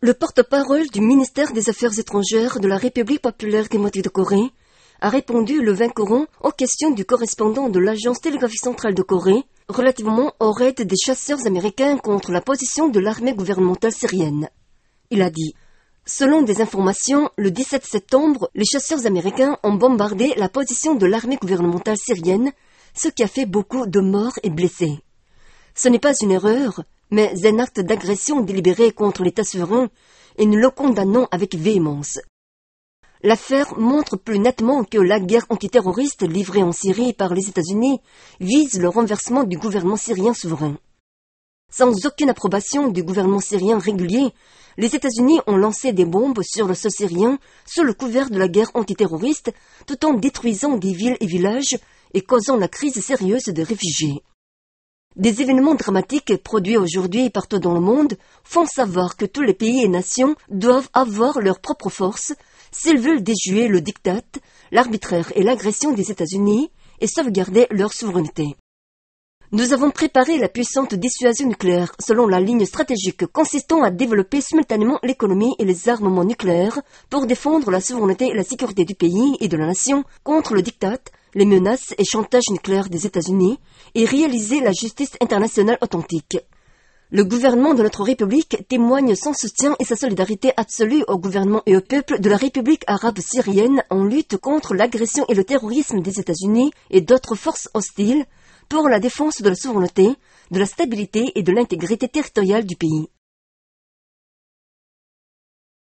Le porte-parole du ministère des Affaires étrangères de la République populaire démocratique de Corée a répondu le 20 courant aux questions du correspondant de l'Agence télégraphique centrale de Corée relativement au raid des chasseurs américains contre la position de l'armée gouvernementale syrienne. Il a dit « Selon des informations, le 17 septembre, les chasseurs américains ont bombardé la position de l'armée gouvernementale syrienne, ce qui a fait beaucoup de morts et blessés. Ce n'est pas une erreur, mais un acte d'agression délibéré contre l'État souverain, et nous le condamnons avec véhémence. L'affaire montre plus nettement que la guerre antiterroriste livrée en Syrie par les États-Unis vise le renversement du gouvernement syrien souverain. Sans aucune approbation du gouvernement syrien régulier, les États-Unis ont lancé des bombes sur le sol syrien sous le couvert de la guerre antiterroriste, tout en détruisant des villes et villages et causant la crise sérieuse des réfugiés. Des événements dramatiques produits aujourd'hui partout dans le monde font savoir que tous les pays et nations doivent avoir leur propre force s'ils veulent déjouer le diktat, l'arbitraire et l'agression des États-Unis et sauvegarder leur souveraineté. Nous avons préparé la puissante dissuasion nucléaire selon la ligne stratégique consistant à développer simultanément l'économie et les armements nucléaires pour défendre la souveraineté et la sécurité du pays et de la nation contre le diktat, les menaces et chantages nucléaires des États-Unis et réaliser la justice internationale authentique. Le gouvernement de notre République témoigne son soutien et sa solidarité absolue au gouvernement et au peuple de la République arabe syrienne en lutte contre l'agression et le terrorisme des États-Unis et d'autres forces hostiles pour la défense de la souveraineté, de la stabilité et de l'intégrité territoriale du pays.